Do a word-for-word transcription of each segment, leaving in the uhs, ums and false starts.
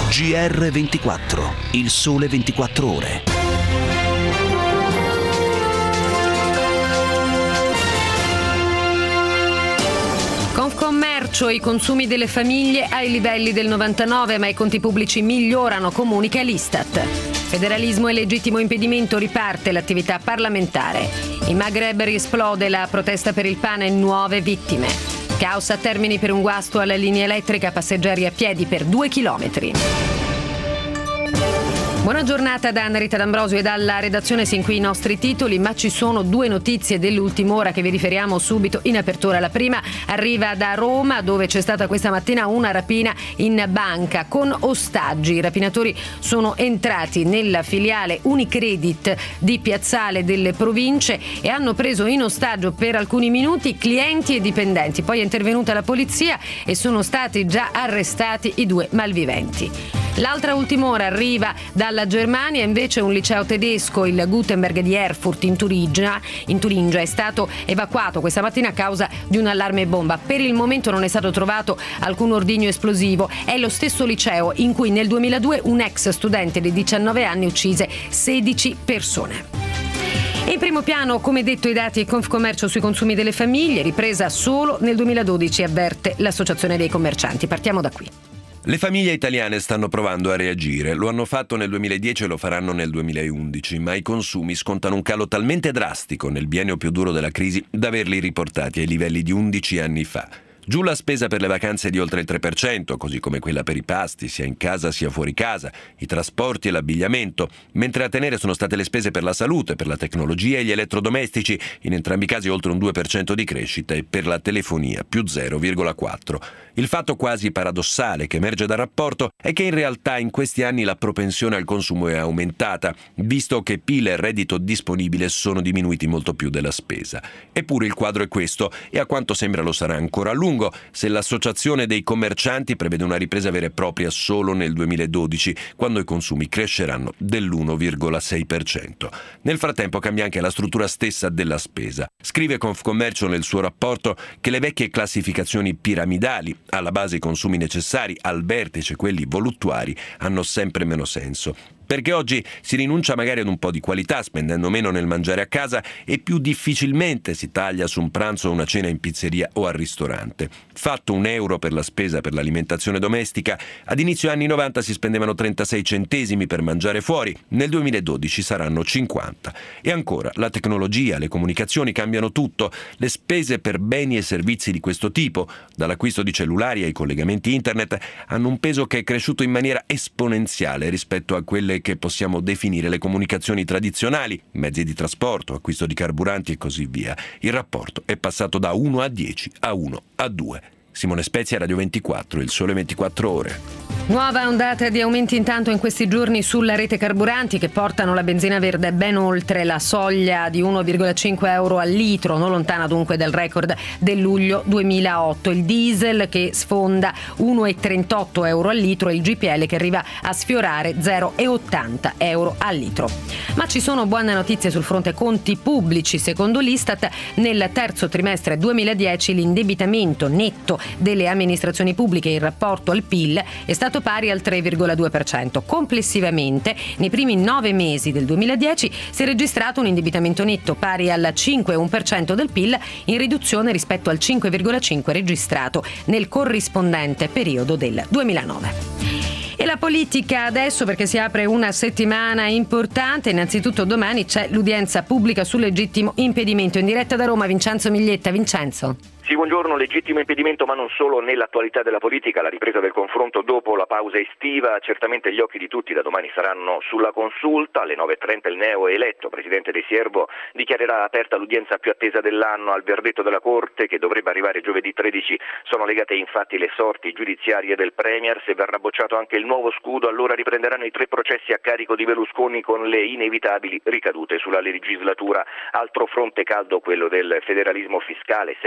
G R ventiquattro, il sole ventiquattro ore. Confcommercio, i consumi delle famiglie ai livelli del novantanove, ma i conti pubblici migliorano, comunica l'Istat. Federalismo e legittimo impedimento, riparte l'attività parlamentare. In Maghreb riesplode la protesta per il pane, nuove vittime. Caos a Termini per un guasto alla linea elettrica, passeggeri a piedi per due chilometri. Buona giornata da Anna Rita D'Ambrosio e dalla redazione. Sin qui i nostri titoli, ma ci sono due notizie dell'ultima ora che vi riferiamo subito in apertura. La prima arriva da Roma, dove c'è stata questa mattina una rapina in banca con ostaggi. I rapinatori sono entrati nella filiale Unicredit di Piazzale delle Province e hanno preso in ostaggio per alcuni minuti clienti e dipendenti. Poi è intervenuta la polizia e sono stati già arrestati i due malviventi. L'altra ultima ora arriva dalla Germania, invece un liceo tedesco, il Gutenberg di Erfurt in Turingia, in Turingia, è stato evacuato questa mattina a causa di un allarme bomba. Per il momento non è stato trovato alcun ordigno esplosivo. È lo stesso liceo in cui nel duemiladue un ex studente di diciannove anni uccise sedici persone. In primo piano, come detto, i dati Confcommercio sui consumi delle famiglie, ripresa solo nel duemiladodici, avverte l'Associazione dei Commercianti. Partiamo da qui. Le famiglie italiane stanno provando a reagire. Lo hanno fatto nel duemiladieci e lo faranno nel duemilaundici, ma i consumi scontano un calo talmente drastico nel biennio più duro della crisi da averli riportati ai livelli di undici anni fa. Giù la spesa per le vacanze di oltre il tre per cento, così come quella per i pasti, sia in casa sia fuori casa, i trasporti e l'abbigliamento, mentre a tenere sono state le spese per la salute, per la tecnologia e gli elettrodomestici, in entrambi i casi oltre un due per cento di crescita, e per la telefonia più zero virgola quattro. Il fatto quasi paradossale che emerge dal rapporto è che in realtà in questi anni la propensione al consumo è aumentata, visto che P I L e reddito disponibile sono diminuiti molto più della spesa. Eppure il quadro è questo, e a quanto sembra lo sarà ancora a lungo, se l'Associazione dei Commercianti prevede una ripresa vera e propria solo nel duemiladodici, quando i consumi cresceranno dell'uno virgola sei per cento. Nel frattempo cambia anche la struttura stessa della spesa. Scrive Confcommercio nel suo rapporto che le vecchie classificazioni piramidali, alla base i consumi necessari, al vertice quelli voluttuari, hanno sempre meno senso. Perché oggi si rinuncia magari ad un po' di qualità spendendo meno nel mangiare a casa e più difficilmente si taglia su un pranzo o una cena in pizzeria o al ristorante. Fatto un euro per la spesa per l'alimentazione domestica, ad inizio anni novanta si spendevano trentasei centesimi per mangiare fuori, nel duemiladodici saranno cinquanta. E ancora, la tecnologia, le comunicazioni cambiano tutto, le spese per beni e servizi di questo tipo, dall'acquisto di cellulari ai collegamenti internet, hanno un peso che è cresciuto in maniera esponenziale rispetto a quelle che possiamo definire le comunicazioni tradizionali, mezzi di trasporto, acquisto di carburanti e così via. Il rapporto è passato da uno a dieci a uno a due. Simone Spezia, Radio ventiquattro, il sole ventiquattro ore. Nuova ondata di aumenti intanto in questi giorni sulla rete carburanti, che portano la benzina verde ben oltre la soglia di uno virgola cinque euro al litro, non lontana dunque dal record del luglio duemilaotto. Il diesel che sfonda uno virgola trentotto euro al litro e il G P L che arriva a sfiorare zero virgola ottanta euro al litro. Ma ci sono buone notizie sul fronte conti pubblici. Secondo l'Istat, nel terzo trimestre duemiladieci l'indebitamento netto delle amministrazioni pubbliche in rapporto al P I L è stato pari al tre virgola due per cento. Complessivamente, nei primi nove mesi del duemiladieci si è registrato un indebitamento netto pari al cinque virgola uno per cento del P I L, in riduzione rispetto al cinque virgola cinque per cento registrato nel corrispondente periodo del duemilanove. E la politica adesso, perché si apre una settimana importante. Innanzitutto domani c'è l'udienza pubblica sul legittimo impedimento. In diretta da Roma Vincenzo Miglietta. Vincenzo. Sì, buongiorno. Legittimo impedimento, ma non solo nell'attualità della politica. La ripresa del confronto dopo la pausa estiva. Certamente gli occhi di tutti da domani saranno sulla consulta. Alle nove e trenta il neo eletto presidente De Siervo dichiarerà aperta l'udienza più attesa dell'anno. Al verdetto della Corte, che dovrebbe arrivare giovedì tredici, sono legate infatti le sorti giudiziarie del Premier. Se verrà bocciato anche il nuovo scudo, allora riprenderanno i tre processi a carico di Berlusconi, con le inevitabili ricadute sulla legislatura. Altro fronte caldo, quello del federalismo fiscale. Sempre da domani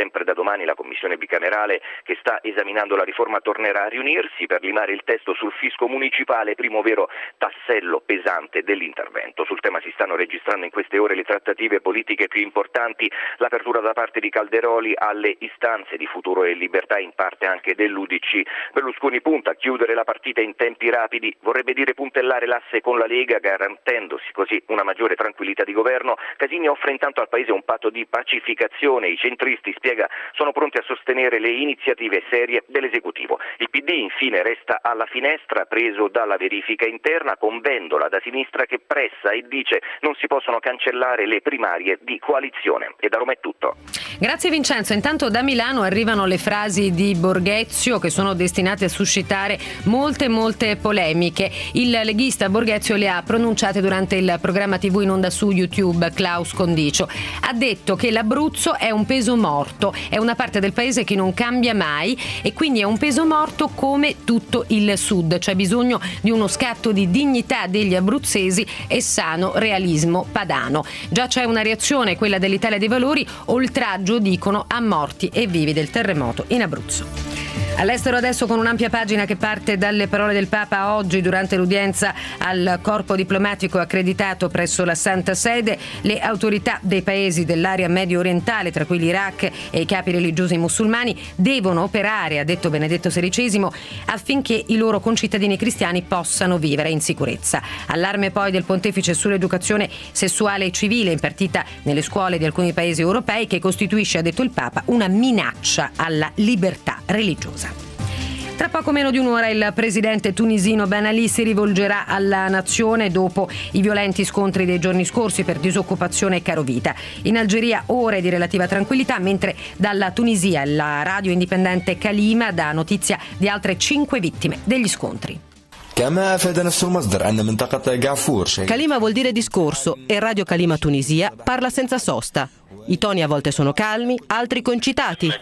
domani la commissione bicamerale che sta esaminando la riforma tornerà a riunirsi per limare il testo sul fisco municipale, primo vero tassello pesante dell'intervento. Sul tema si stanno registrando in queste ore le trattative politiche più importanti, l'apertura da parte di Calderoli alle istanze di Futuro e Libertà, in parte anche dell'U D C. Berlusconi punta a chiudere la partita in tempi rapidi, vorrebbe dire puntellare l'asse con la Lega, garantendosi così una maggiore tranquillità di governo. Casini offre intanto al Paese un patto di pacificazione. I centristi, spiega, sono pronti a sostenere le iniziative serie dell'esecutivo. Il P D infine resta alla finestra, preso dalla verifica interna, con Vendola da sinistra che pressa e dice non si possono cancellare le primarie di coalizione. E da Roma è tutto. Grazie Vincenzo. Intanto da Milano arrivano le frasi di Borghezio che sono destinate a suscitare molte molte polemiche. Il leghista Borghezio le ha pronunciate durante il programma tivù in onda su YouTube Klaus Condicio. Ha detto che l'Abruzzo è un peso morto, è una parte del paese che non cambia mai e quindi è un peso morto come tutto il sud. C'è bisogno di uno scatto di dignità degli abruzzesi e sano realismo padano. Già c'è una reazione, quella dell'Italia dei Valori, oltraggio dicono a morti e vivi del terremoto in Abruzzo. All'estero adesso con un'ampia pagina che parte dalle parole del Papa oggi durante l'udienza al corpo diplomatico accreditato presso la Santa Sede. Le autorità dei paesi dell'area medio orientale, tra cui l'Iraq e i capi religiosi musulmani, devono operare, ha detto Benedetto sedicesimo, affinché i loro concittadini cristiani possano vivere in sicurezza. Allarme poi del pontefice sull'educazione sessuale e civile impartita nelle scuole di alcuni paesi europei, che costituisce, ha detto il Papa, una minaccia alla libertà religiosa. Tra poco meno di un'ora il presidente tunisino Ben Ali si rivolgerà alla nazione dopo i violenti scontri dei giorni scorsi per disoccupazione e carovita. In Algeria ore di relativa tranquillità, mentre dalla Tunisia la radio indipendente Kalima dà notizia di altre cinque vittime degli scontri. Kalima vuol dire discorso e Radio Kalima Tunisia parla senza sosta. I toni a volte sono calmi, altri concitati.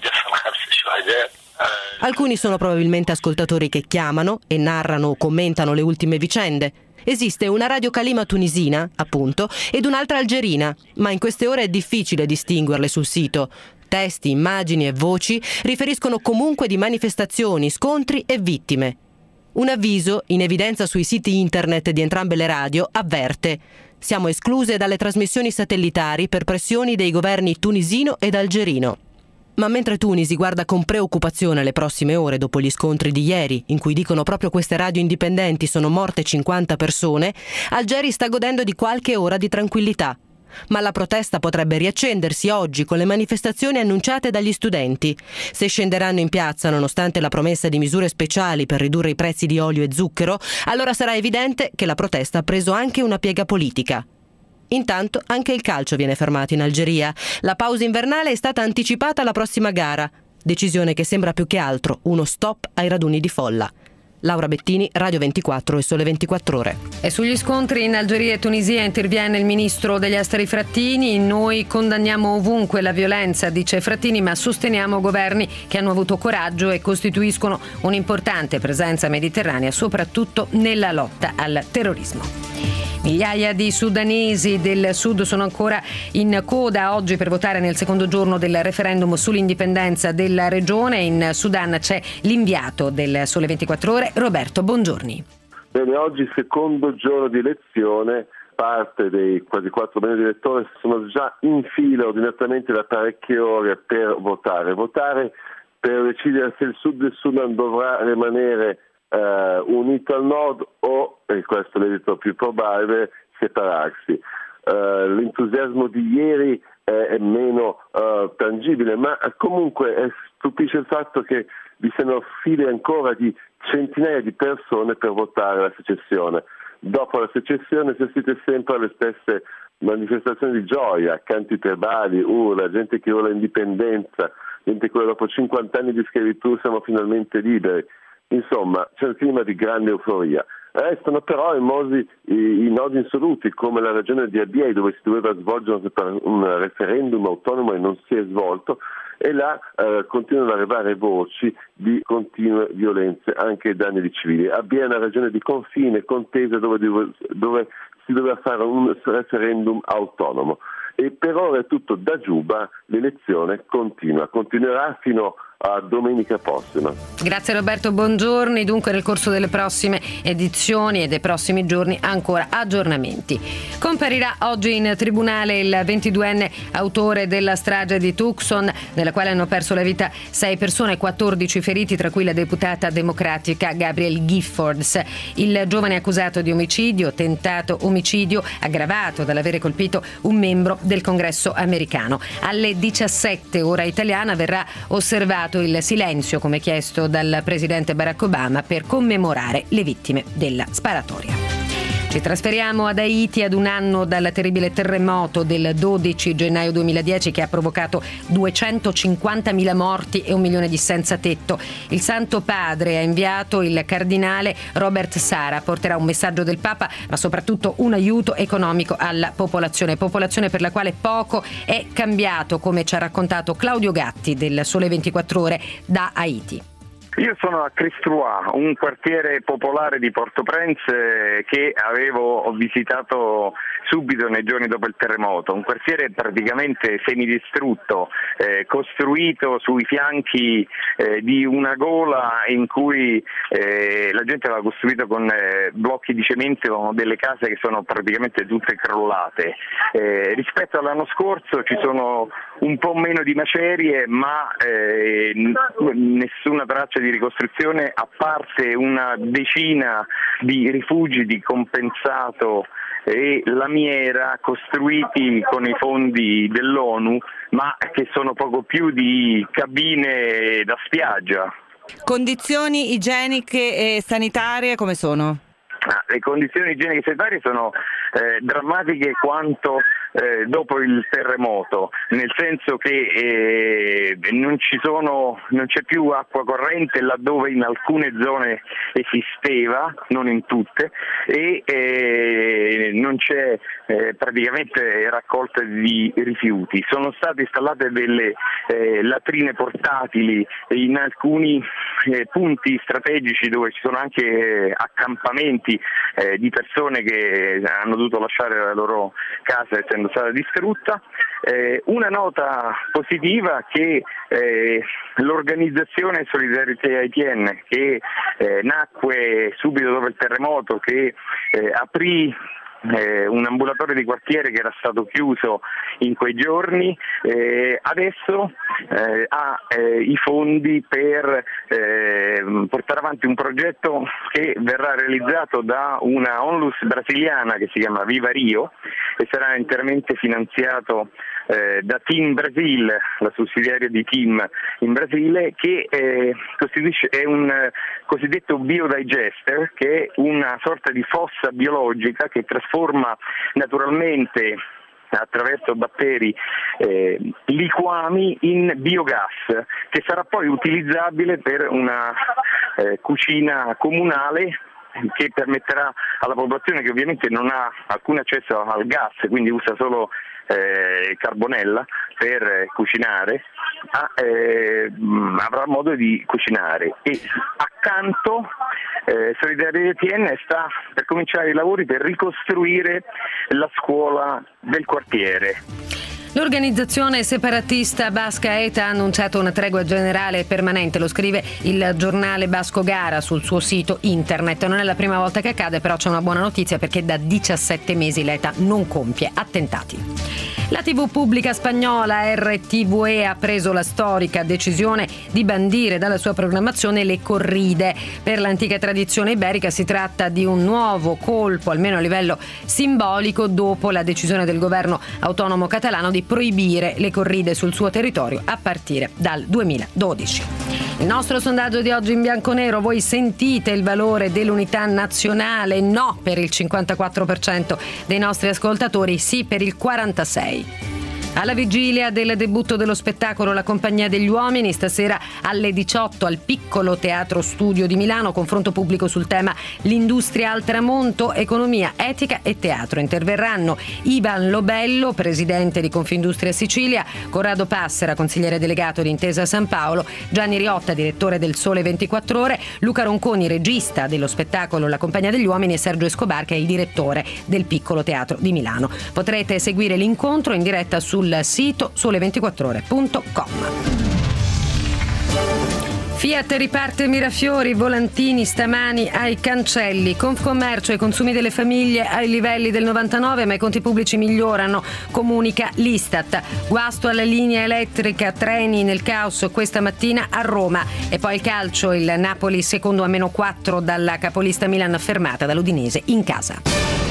Alcuni sono probabilmente ascoltatori che chiamano e narrano o commentano le ultime vicende. Esiste una Radio Kalima tunisina, appunto, ed un'altra algerina, ma in queste ore è difficile distinguerle sul sito. Testi, immagini e voci riferiscono comunque di manifestazioni, scontri e vittime. Un avviso, in evidenza sui siti internet di entrambe le radio, avverte: siamo escluse dalle trasmissioni satellitari per pressioni dei governi tunisino ed algerino. Ma mentre Tunisi guarda con preoccupazione le prossime ore dopo gli scontri di ieri, in cui dicono proprio queste radio indipendenti sono morte cinquanta persone, Algeri sta godendo di qualche ora di tranquillità. Ma la protesta potrebbe riaccendersi oggi con le manifestazioni annunciate dagli studenti. Se scenderanno in piazza nonostante la promessa di misure speciali per ridurre i prezzi di olio e zucchero, allora sarà evidente che la protesta ha preso anche una piega politica. Intanto anche il calcio viene fermato in Algeria. La pausa invernale è stata anticipata alla prossima gara, decisione che sembra più che altro uno stop ai raduni di folla. Laura Bettini, Radio ventiquattro e Sole ventiquattro Ore. E sugli scontri in Algeria e Tunisia interviene il ministro degli esteri Frattini. Noi condanniamo ovunque la violenza, dice Frattini, ma sosteniamo governi che hanno avuto coraggio e costituiscono un'importante presenza mediterranea, soprattutto nella lotta al terrorismo. Migliaia di sudanesi del sud sono ancora in coda oggi per votare nel secondo giorno del referendum sull'indipendenza della regione. In Sudan c'è l'inviato del Sole ventiquattro Ore, Roberto Bongiorni. Bene, oggi secondo giorno di elezione, parte dei quasi quattro milioni di elettori sono già in fila ordinatamente da parecchie ore per votare. Votare per decidere se il sud del Sudan dovrà rimanere Uh, unito al nord o, e questo è l'esito più probabile, separarsi. Uh, l'entusiasmo di ieri eh, è meno uh, tangibile, ma comunque eh, stupisce il fatto che vi siano file ancora di centinaia di persone per votare la secessione. Dopo la secessione si assiste sempre alle stesse manifestazioni di gioia, canti tribali, urla, gente che vuole l'indipendenza, gente che dopo cinquanta anni di schiavitù siamo finalmente liberi. Insomma, c'è un clima di grande euforia. Restano però i, mosi, i, i nodi insoluti, come la regione di Abyei, dove si doveva svolgere un referendum autonomo e non si è svolto, e là eh, continuano ad arrivare voci di continue violenze anche ai danni di civili. Abyei è una regione di confine, contesa, dove, dove si doveva fare un referendum autonomo. e per ora è tutto da Giuba, l'elezione continua, continuerà fino a domenica prossima. Grazie Roberto Bongiorni. Dunque nel corso delle prossime edizioni e dei prossimi giorni ancora aggiornamenti. Comparirà oggi in tribunale il ventiduenne autore della strage di Tucson, nella quale hanno perso la vita sei persone, quattordici feriti, tra cui la deputata democratica Gabrielle Giffords. Il giovane accusato di omicidio, tentato omicidio aggravato dall'avere colpito un membro del Congresso americano. Alle diciassette ora italiana verrà osservato il silenzio, come chiesto dal presidente Barack Obama, per commemorare le vittime della sparatoria. Ci trasferiamo ad Haiti ad un anno dal terribile terremoto del dodici gennaio duemiladieci che ha provocato duecentocinquantamila morti e un milione di senza tetto. Il Santo Padre ha inviato il cardinale Robert Sarah, porterà un messaggio del Papa, ma soprattutto un aiuto economico alla popolazione, popolazione per la quale poco è cambiato, come ci ha raccontato Claudio Gatti del Sole ventiquattro Ore da Haiti. Io sono a Cristruà, un quartiere popolare di Port-au-Prince che avevo visitato subito nei giorni dopo il terremoto, un quartiere praticamente semidistrutto, eh, costruito sui fianchi eh, di una gola in cui eh, la gente aveva costruito con eh, blocchi di cemento delle case che sono praticamente tutte crollate. Eh, rispetto all'anno scorso ci sono un po' meno di macerie, ma eh, n- nessuna traccia di ricostruzione, a parte una decina di rifugi di compensato e lamiera costruiti con i fondi dell'ONU, ma che sono poco più di cabine da spiaggia. Condizioni igieniche e sanitarie come sono? Ah, le condizioni igieniche e sanitarie sono eh, drammatiche quanto eh, dopo il terremoto, nel senso che eh, non ci sono, non c'è più acqua corrente laddove in alcune zone esisteva, non in tutte, e eh, non c'è eh, praticamente raccolta di rifiuti. Sono state installate delle eh, latrine portatili in alcuni eh, punti strategici dove ci sono anche eh, accampamenti eh, di persone che hanno dovuto lasciare la loro casa essendo stata distrutta. Eh, una nota positiva che eh, l'organizzazione Solidarité Haitienne, che eh, nacque subito dopo il terremoto, che eh, aprì Eh, un ambulatorio di quartiere che era stato chiuso in quei giorni, eh, adesso eh, ha eh, i fondi per eh, portare avanti un progetto che verrà realizzato da una onlus brasiliana che si chiama Viva Rio e sarà interamente finanziato eh, da Team Brasil, la sussidiaria di Team in Brasile, che eh, costituisce è un eh, cosiddetto biodigester, che è una sorta di fossa biologica che trasforma naturalmente attraverso batteri eh, liquami in biogas, che sarà poi utilizzabile per una eh, cucina comunale che permetterà alla popolazione, che ovviamente non ha alcun accesso al gas, quindi usa solo eh, carbonella per eh, cucinare, a, eh, avrà modo di cucinare. E accanto eh, Solidarité Haitienne sta per cominciare i lavori per ricostruire la scuola del quartiere. L'organizzazione separatista basca E T A ha annunciato una tregua generale e permanente, lo scrive il giornale basco Gara sul suo sito internet. Non è la prima volta che accade, però c'è una buona notizia, perché da diciassette mesi l'E T A non compie attentati. La tivù pubblica spagnola R T V E ha preso la storica decisione di bandire dalla sua programmazione le corride. Per l'antica tradizione iberica si tratta di un nuovo colpo, almeno a livello simbolico, dopo la decisione del governo autonomo catalano di proibire le corride sul suo territorio a partire dal duemiladodici. Il nostro sondaggio di oggi in bianco-nero: voi sentite il valore dell'unità nazionale? No per il cinquantaquattro per cento dei nostri ascoltatori, sì per il quarantasei per cento. Alla vigilia del debutto dello spettacolo La Compagnia degli Uomini, stasera alle diciotto al Piccolo Teatro Studio di Milano, confronto pubblico sul tema L'industria al tramonto, economia, etica e teatro. Interverranno Ivan Lobello, presidente di Confindustria Sicilia, Corrado Passera, consigliere delegato di Intesa San Paolo, Gianni Riotta, direttore del Sole ventiquattro Ore, Luca Ronconi, regista dello spettacolo La Compagnia degli Uomini, e Sergio Escobar, che è il direttore del Piccolo Teatro di Milano. Potrete seguire l'incontro in diretta sul sito sole ventiquattro ore punto com. Fiat riparte Mirafiori, volantini stamani ai cancelli. Confcommercio, i consumi delle famiglie ai livelli del novantanove, ma i conti pubblici migliorano, comunica l'Istat. Guasto alla linea elettrica, treni nel caos questa mattina a Roma. E poi il calcio, il Napoli secondo a meno quattro dalla capolista Milan, fermata dall'Udinese in casa.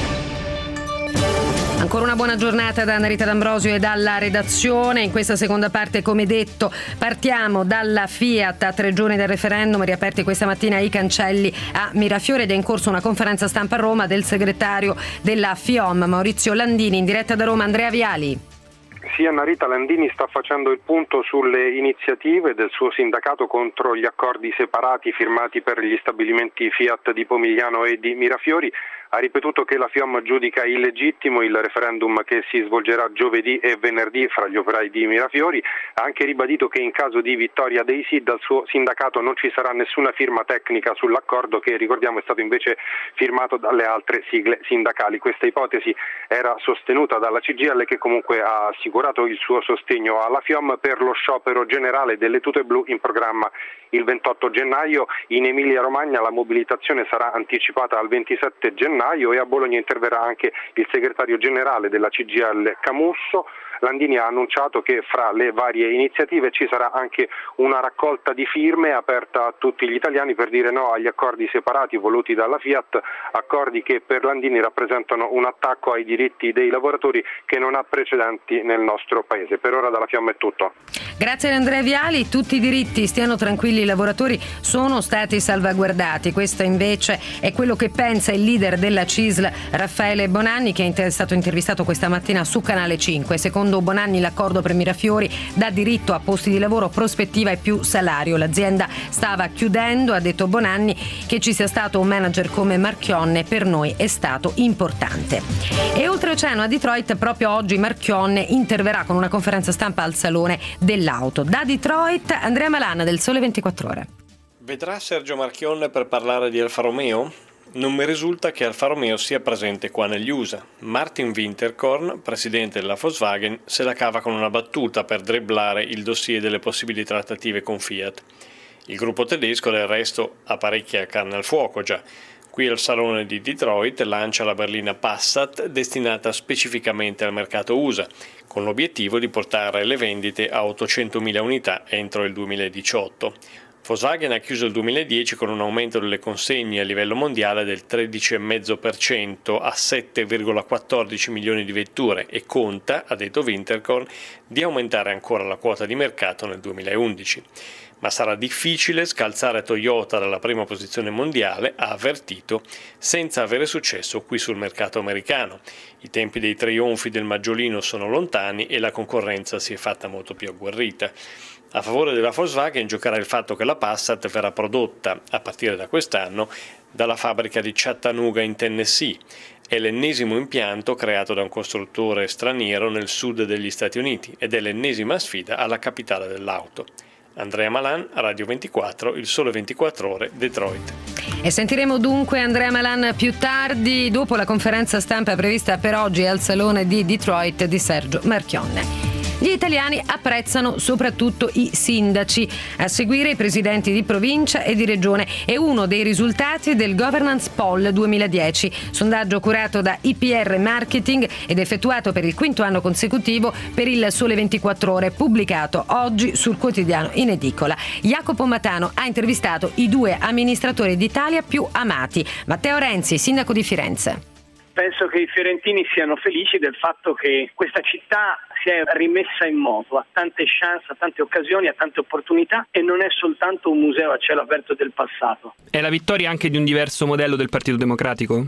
Ancora una buona giornata da Anna Rita D'Ambrosio e dalla redazione. In questa seconda parte, come detto, partiamo dalla Fiat. A tre giorni dal referendum, riaperti questa mattina i cancelli a Mirafiore, ed è in corso una conferenza stampa a Roma del segretario della FIOM, Maurizio Landini. In diretta da Roma, Andrea Viali. Sì, Anna Rita, Landini sta facendo il punto sulle iniziative del suo sindacato contro gli accordi separati firmati per gli stabilimenti Fiat di Pomigliano e di Mirafiori. Ha ripetuto che la FIOM giudica illegittimo il referendum che si svolgerà giovedì e venerdì fra gli operai di Mirafiori. Ha anche ribadito che in caso di vittoria dei sì dal suo sindacato non ci sarà nessuna firma tecnica sull'accordo, che ricordiamo è stato invece firmato dalle altre sigle sindacali. Questa ipotesi era sostenuta dalla C G I L, che comunque ha assicurato il suo sostegno alla FIOM per lo sciopero generale delle tute blu in programma il ventotto gennaio. In Emilia Romagna la mobilitazione sarà anticipata al ventisette gennaio e a Bologna interverrà anche il segretario generale della C G I L Camusso. Landini ha annunciato che fra le varie iniziative ci sarà anche una raccolta di firme aperta a tutti gli italiani per dire no agli accordi separati voluti dalla Fiat, accordi che per Landini rappresentano un attacco ai diritti dei lavoratori che non ha precedenti nel nostro paese. Per ora dalla Fiamma è tutto. Grazie ad Andrea Viali. Tutti i diritti, stiano tranquilli i lavoratori, sono stati salvaguardati. Questo invece è quello che pensa il leader della C I S L, Raffaele Bonanni, che è stato intervistato questa mattina su Canale cinque. Secondo Bonanni l'accordo per Mirafiori dà diritto a posti di lavoro, prospettiva e più salario. L'azienda stava chiudendo, ha detto Bonanni, che ci sia stato un manager come Marchionne per noi è stato importante. E oltreoceano a Detroit proprio oggi Marchionne interverrà con una conferenza stampa al Salone dell'Auto. Da Detroit Andrea Malan del Sole ventiquattro Ore. Vedrà Sergio Marchionne per parlare di Alfa Romeo? Non mi risulta che Alfa Romeo sia presente qua negli U S A. Martin Winterkorn, presidente della Volkswagen, se la cava con una battuta per dribblare il dossier delle possibili trattative con Fiat. Il gruppo tedesco del resto ha parecchia carne al fuoco già. Qui al Salone di Detroit lancia la berlina Passat, destinata specificamente al mercato U S A, con l'obiettivo di portare le vendite a ottocentomila unità entro il duemiladiciotto. Volkswagen ha chiuso il duemiladieci con un aumento delle consegne a livello mondiale del tredici virgola cinque per cento a sette virgola quattordici milioni di vetture e conta, ha detto Winterkorn, di aumentare ancora la quota di mercato nel duemilaundici. Ma sarà difficile scalzare Toyota dalla prima posizione mondiale, ha avvertito, senza avere successo qui sul mercato americano. I tempi dei trionfi del Maggiolino sono lontani e la concorrenza si è fatta molto più agguerrita. A favore della Volkswagen giocherà il fatto che la Passat verrà prodotta, a partire da quest'anno, dalla fabbrica di Chattanooga in Tennessee. È l'ennesimo impianto creato da un costruttore straniero nel sud degli Stati Uniti ed è l'ennesima sfida alla capitale dell'auto. Andrea Malan, Radio ventiquattro, Il Sole ventiquattro Ore, Detroit. E sentiremo dunque Andrea Malan più tardi, dopo la conferenza stampa prevista per oggi al Salone di Detroit di Sergio Marchionne. Gli italiani apprezzano soprattutto i sindaci, a seguire i presidenti di provincia e di regione. È uno dei risultati del Governance Poll duemiladieci, sondaggio curato da I P R Marketing ed effettuato per il quinto anno consecutivo per il Sole ventiquattro Ore, pubblicato oggi sul quotidiano in edicola. Jacopo Matano ha intervistato i due amministratori d'Italia più amati. Matteo Renzi, sindaco di Firenze. Penso che i fiorentini siano felici del fatto che questa città si è rimessa in moto, ha tante chance, ha tante occasioni, ha tante opportunità e non è soltanto un museo a cielo aperto del passato. È la vittoria anche di un diverso modello del Partito Democratico? Certo,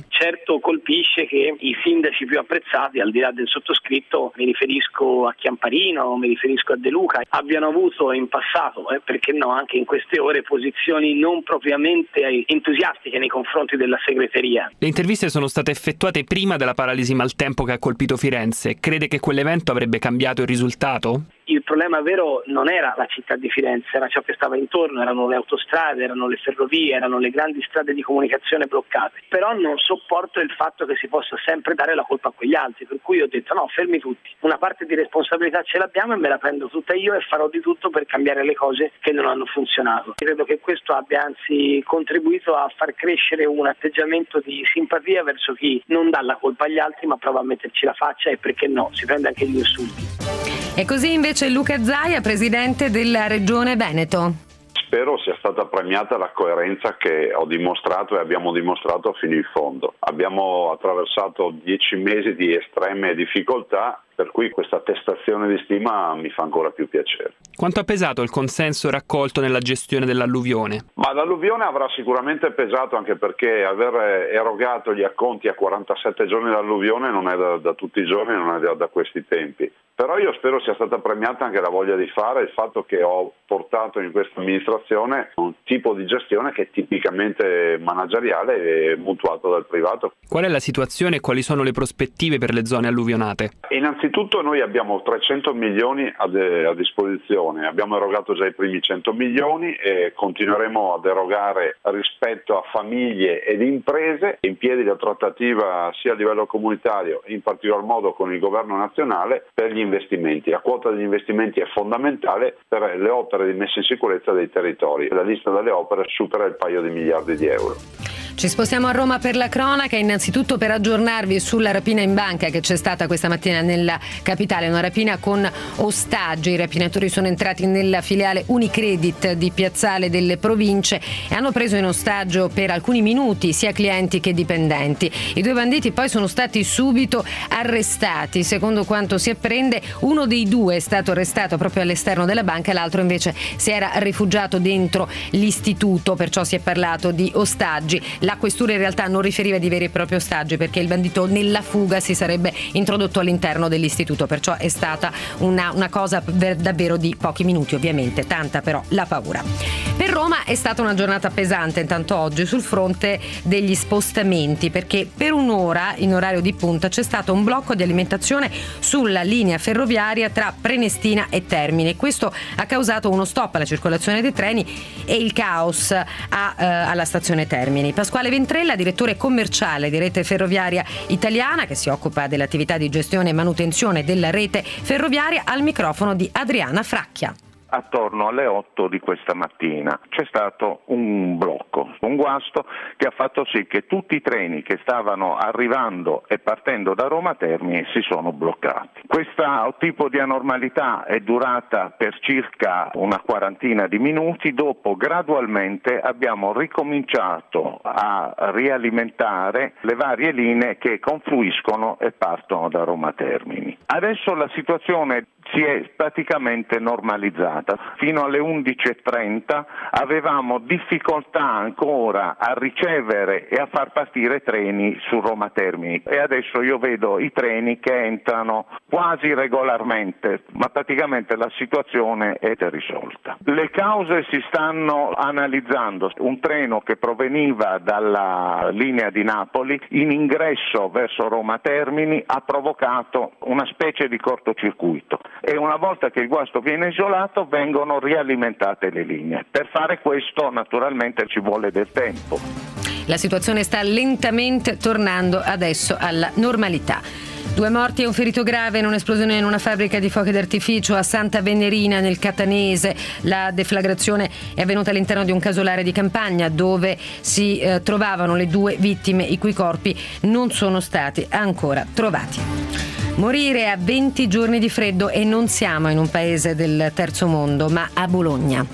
molto colpisce che i sindaci più apprezzati, al di là del sottoscritto, mi riferisco a Chiamparino, mi riferisco a De Luca, abbiano avuto in passato, eh, perché no, anche in queste ore, posizioni non propriamente entusiastiche nei confronti della segreteria. Le interviste sono state effettuate prima della paralisi maltempo che ha colpito Firenze. Crede che quell'evento avrebbe cambiato il risultato? Il problema vero non era la città di Firenze, era ciò che stava intorno, erano le autostrade, erano le ferrovie, erano le grandi strade di comunicazione bloccate. Però non sopporto il fatto che si possa sempre dare la colpa a quegli altri, per cui ho detto no, fermi tutti, una parte di responsabilità ce l'abbiamo e me la prendo tutta io e farò di tutto per cambiare le cose che non hanno funzionato. Credo che questo abbia anzi contribuito a far crescere un atteggiamento di simpatia verso chi non dà la colpa agli altri ma prova a metterci la faccia e, perché no, si prende anche gli insulti. E così invece Luca Zaia, presidente della Regione Veneto. Spero sia stata premiata la coerenza che ho dimostrato e abbiamo dimostrato fino in fondo. Abbiamo attraversato dieci mesi di estreme difficoltà, per cui questa attestazione di stima mi fa ancora più piacere. Quanto ha pesato il consenso raccolto nella gestione dell'alluvione? Ma l'alluvione avrà sicuramente pesato, anche perché aver erogato gli acconti a quarantasette giorni dall'alluvione non è da, da tutti i giorni, non è da, da questi tempi. Però io spero sia stata premiata anche la voglia di fare, il fatto che ho portato in questa amministrazione un tipo di gestione che è tipicamente manageriale e mutuato dal privato. Qual è la situazione e quali sono le prospettive per le zone alluvionate? Innanzitutto noi abbiamo trecento milioni a, de- a disposizione, abbiamo erogato già i primi cento milioni e continueremo ad erogare rispetto a famiglie ed imprese. In piedi la trattativa sia a livello comunitario, in particolar modo con il governo nazionale, per gli investimenti. La quota degli investimenti è fondamentale per le opere di messa in sicurezza dei territori. La lista delle opere supera il paio di miliardi di euro. Ci spostiamo a Roma per la cronaca, innanzitutto per aggiornarvi sulla rapina in banca che c'è stata questa mattina nella capitale, una rapina con ostaggi. I rapinatori sono entrati nella filiale Unicredit di Piazzale delle Province e hanno preso in ostaggio per alcuni minuti sia clienti che dipendenti. I due banditi poi sono stati subito arrestati. Secondo quanto si apprende, uno dei due è stato arrestato proprio all'esterno della banca, l'altro invece si era rifugiato dentro l'istituto, perciò si è parlato di ostaggi. La questura in realtà non riferiva di veri e propri ostaggi, perché il bandito nella fuga si sarebbe introdotto all'interno dell'istituto, perciò è stata una, una cosa davvero di pochi minuti, ovviamente, tanta però la paura. Per Roma è stata una giornata pesante intanto oggi sul fronte degli spostamenti, perché per un'ora in orario di punta c'è stato un blocco di alimentazione sulla linea ferroviaria tra Prenestina e Termini. Questo ha causato uno stop alla circolazione dei treni e il caos a, eh, alla stazione Termini. Pasquale Ventrella, direttore commerciale di Rete Ferroviaria Italiana, che si occupa dell'attività di gestione e manutenzione della rete ferroviaria, al microfono di Adriana Fracchia. Attorno alle otto di questa mattina c'è stato un blocco, un guasto che ha fatto sì che tutti i treni che stavano arrivando e partendo da Roma Termini si sono bloccati. Questo tipo di anormalità è durata per circa una quarantina di minuti, dopo gradualmente abbiamo ricominciato a rialimentare le varie linee che confluiscono e partono da Roma Termini. Adesso la situazione si è praticamente normalizzata. Fino alle undici e trenta avevamo difficoltà ancora a ricevere e a far partire treni su Roma Termini e adesso io vedo i treni che entrano quasi regolarmente, ma praticamente la situazione è risolta. Le cause si stanno analizzando. Un treno che proveniva dalla linea di Napoli in ingresso verso Roma Termini ha provocato una specie di cortocircuito e una volta che il guasto viene isolato vengono rialimentate le linee. Per fare questo naturalmente ci vuole del tempo. La situazione sta lentamente tornando adesso alla normalità. Due morti e un ferito grave in un'esplosione in una fabbrica di fuochi d'artificio a Santa Venerina nel Catanese. La deflagrazione è avvenuta all'interno di un casolare di campagna dove si eh, trovavano le due vittime i cui corpi non sono stati ancora trovati. Morire a venti giorni di freddo, e non siamo in un paese del terzo mondo, ma a Bologna.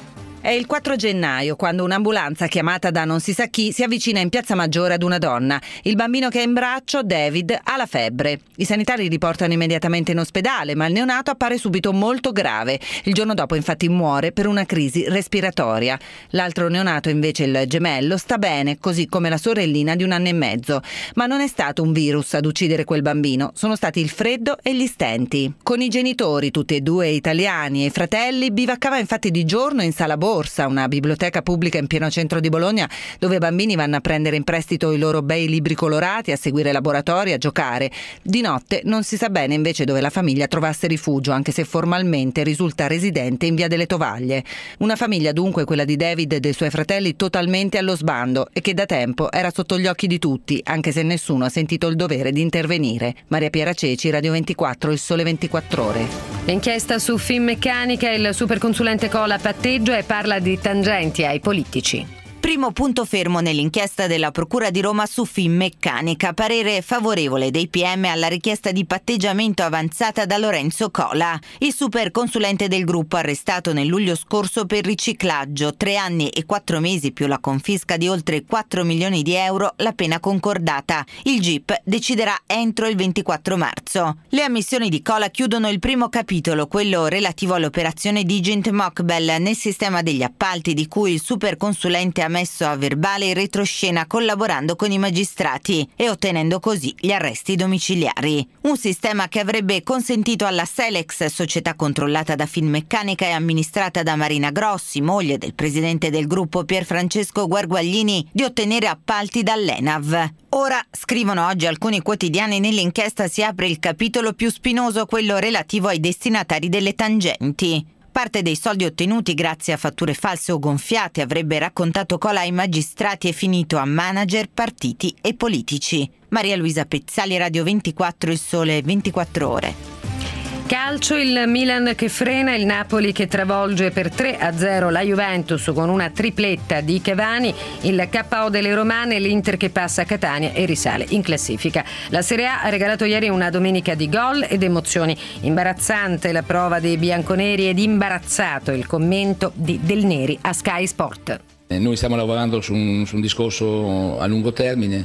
È il quattro gennaio, quando un'ambulanza chiamata da non si sa chi si avvicina in Piazza Maggiore ad una donna. Il bambino che è in braccio, David, ha la febbre. I sanitari riportano immediatamente in ospedale, ma il neonato appare subito molto grave. Il giorno dopo infatti muore per una crisi respiratoria. L'altro neonato, invece il gemello, sta bene, così come la sorellina di un anno e mezzo. Ma non è stato un virus ad uccidere quel bambino, sono stati il freddo e gli stenti. Con i genitori, tutti e due italiani, e i fratelli, bivaccava infatti di giorno in Sala Borsa, una biblioteca pubblica in pieno centro di Bologna, dove i bambini vanno a prendere in prestito i loro bei libri colorati, a seguire laboratori, a giocare. Di notte non si sa bene invece dove la famiglia trovasse rifugio, anche se formalmente risulta residente in via delle Tovaglie. Una famiglia dunque, quella di David e dei suoi fratelli, totalmente allo sbando e che da tempo era sotto gli occhi di tutti, anche se nessuno ha sentito il dovere di intervenire. Maria Piera Ceci, Radio ventiquattro, Il Sole ventiquattro Ore. L'inchiesta su Finmeccanica, il superconsulente Cola patteggia e parla di tangenti ai politici. Primo punto fermo nell'inchiesta della Procura di Roma su Finmeccanica. Parere favorevole dei P M alla richiesta di patteggiamento avanzata da Lorenzo Cola, il super consulente del gruppo arrestato nel luglio scorso per riciclaggio. Tre anni e quattro mesi più la confisca di oltre quattro milioni di euro, la pena concordata. Il G I P deciderà entro il ventiquattro marzo. Le ammissioni di Cola chiudono il primo capitolo, quello relativo all'operazione Digint Mokbel nel sistema degli appalti, di cui il super consulente ha messo a verbale in retroscena collaborando con i magistrati e ottenendo così gli arresti domiciliari. Un sistema che avrebbe consentito alla Selex, società controllata da Finmeccanica e amministrata da Marina Grossi, moglie del presidente del gruppo Pierfrancesco Guarguaglini, di ottenere appalti dall'Enav. Ora, scrivono oggi alcuni quotidiani, nell'inchiesta si apre il capitolo più spinoso, quello relativo ai destinatari delle tangenti. Parte dei soldi ottenuti grazie a fatture false o gonfiate, avrebbe raccontato Cola ai magistrati, è finito a manager, partiti e politici. Maria Luisa Pezzali, Radio ventiquattro, Il Sole ventiquattro Ore. Calcio, il Milan che frena, il Napoli che travolge per tre a zero la Juventus con una tripletta di Cavani, il K O delle romane, l'Inter che passa a Catania e risale in classifica. La Serie A ha regalato ieri una domenica di gol ed emozioni. Imbarazzante la prova dei bianconeri ed imbarazzato il commento di Del Neri a Sky Sport. Noi stiamo lavorando su un, su un discorso a lungo termine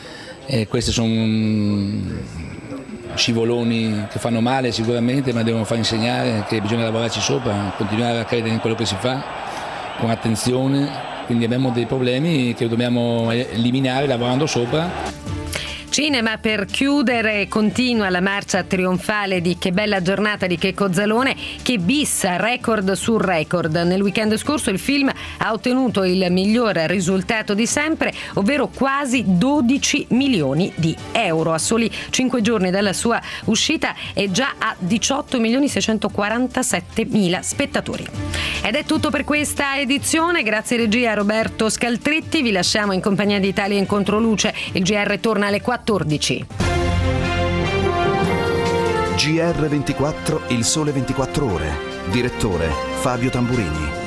e questi sono scivoloni che fanno male sicuramente, ma devono far insegnare che bisogna lavorarci sopra, continuare a credere in quello che si fa con attenzione, quindi abbiamo dei problemi che dobbiamo eliminare lavorando sopra. Cinema per chiudere, continua la marcia trionfale di Che bella giornata di Checco Zalone, che bissa record su record. Nel weekend scorso il film ha ottenuto il miglior risultato di sempre, ovvero quasi dodici milioni di euro. A soli cinque giorni dalla sua uscita è già a diciotto milioni seicentoquarantasette mila spettatori. Ed è tutto per questa edizione, grazie regia a Roberto Scaltretti, vi lasciamo in compagnia di Italia in Controluce, il G R torna alle quattordici. G R ventiquattro, Il Sole ventiquattro Ore. Direttore Fabio Tamburini.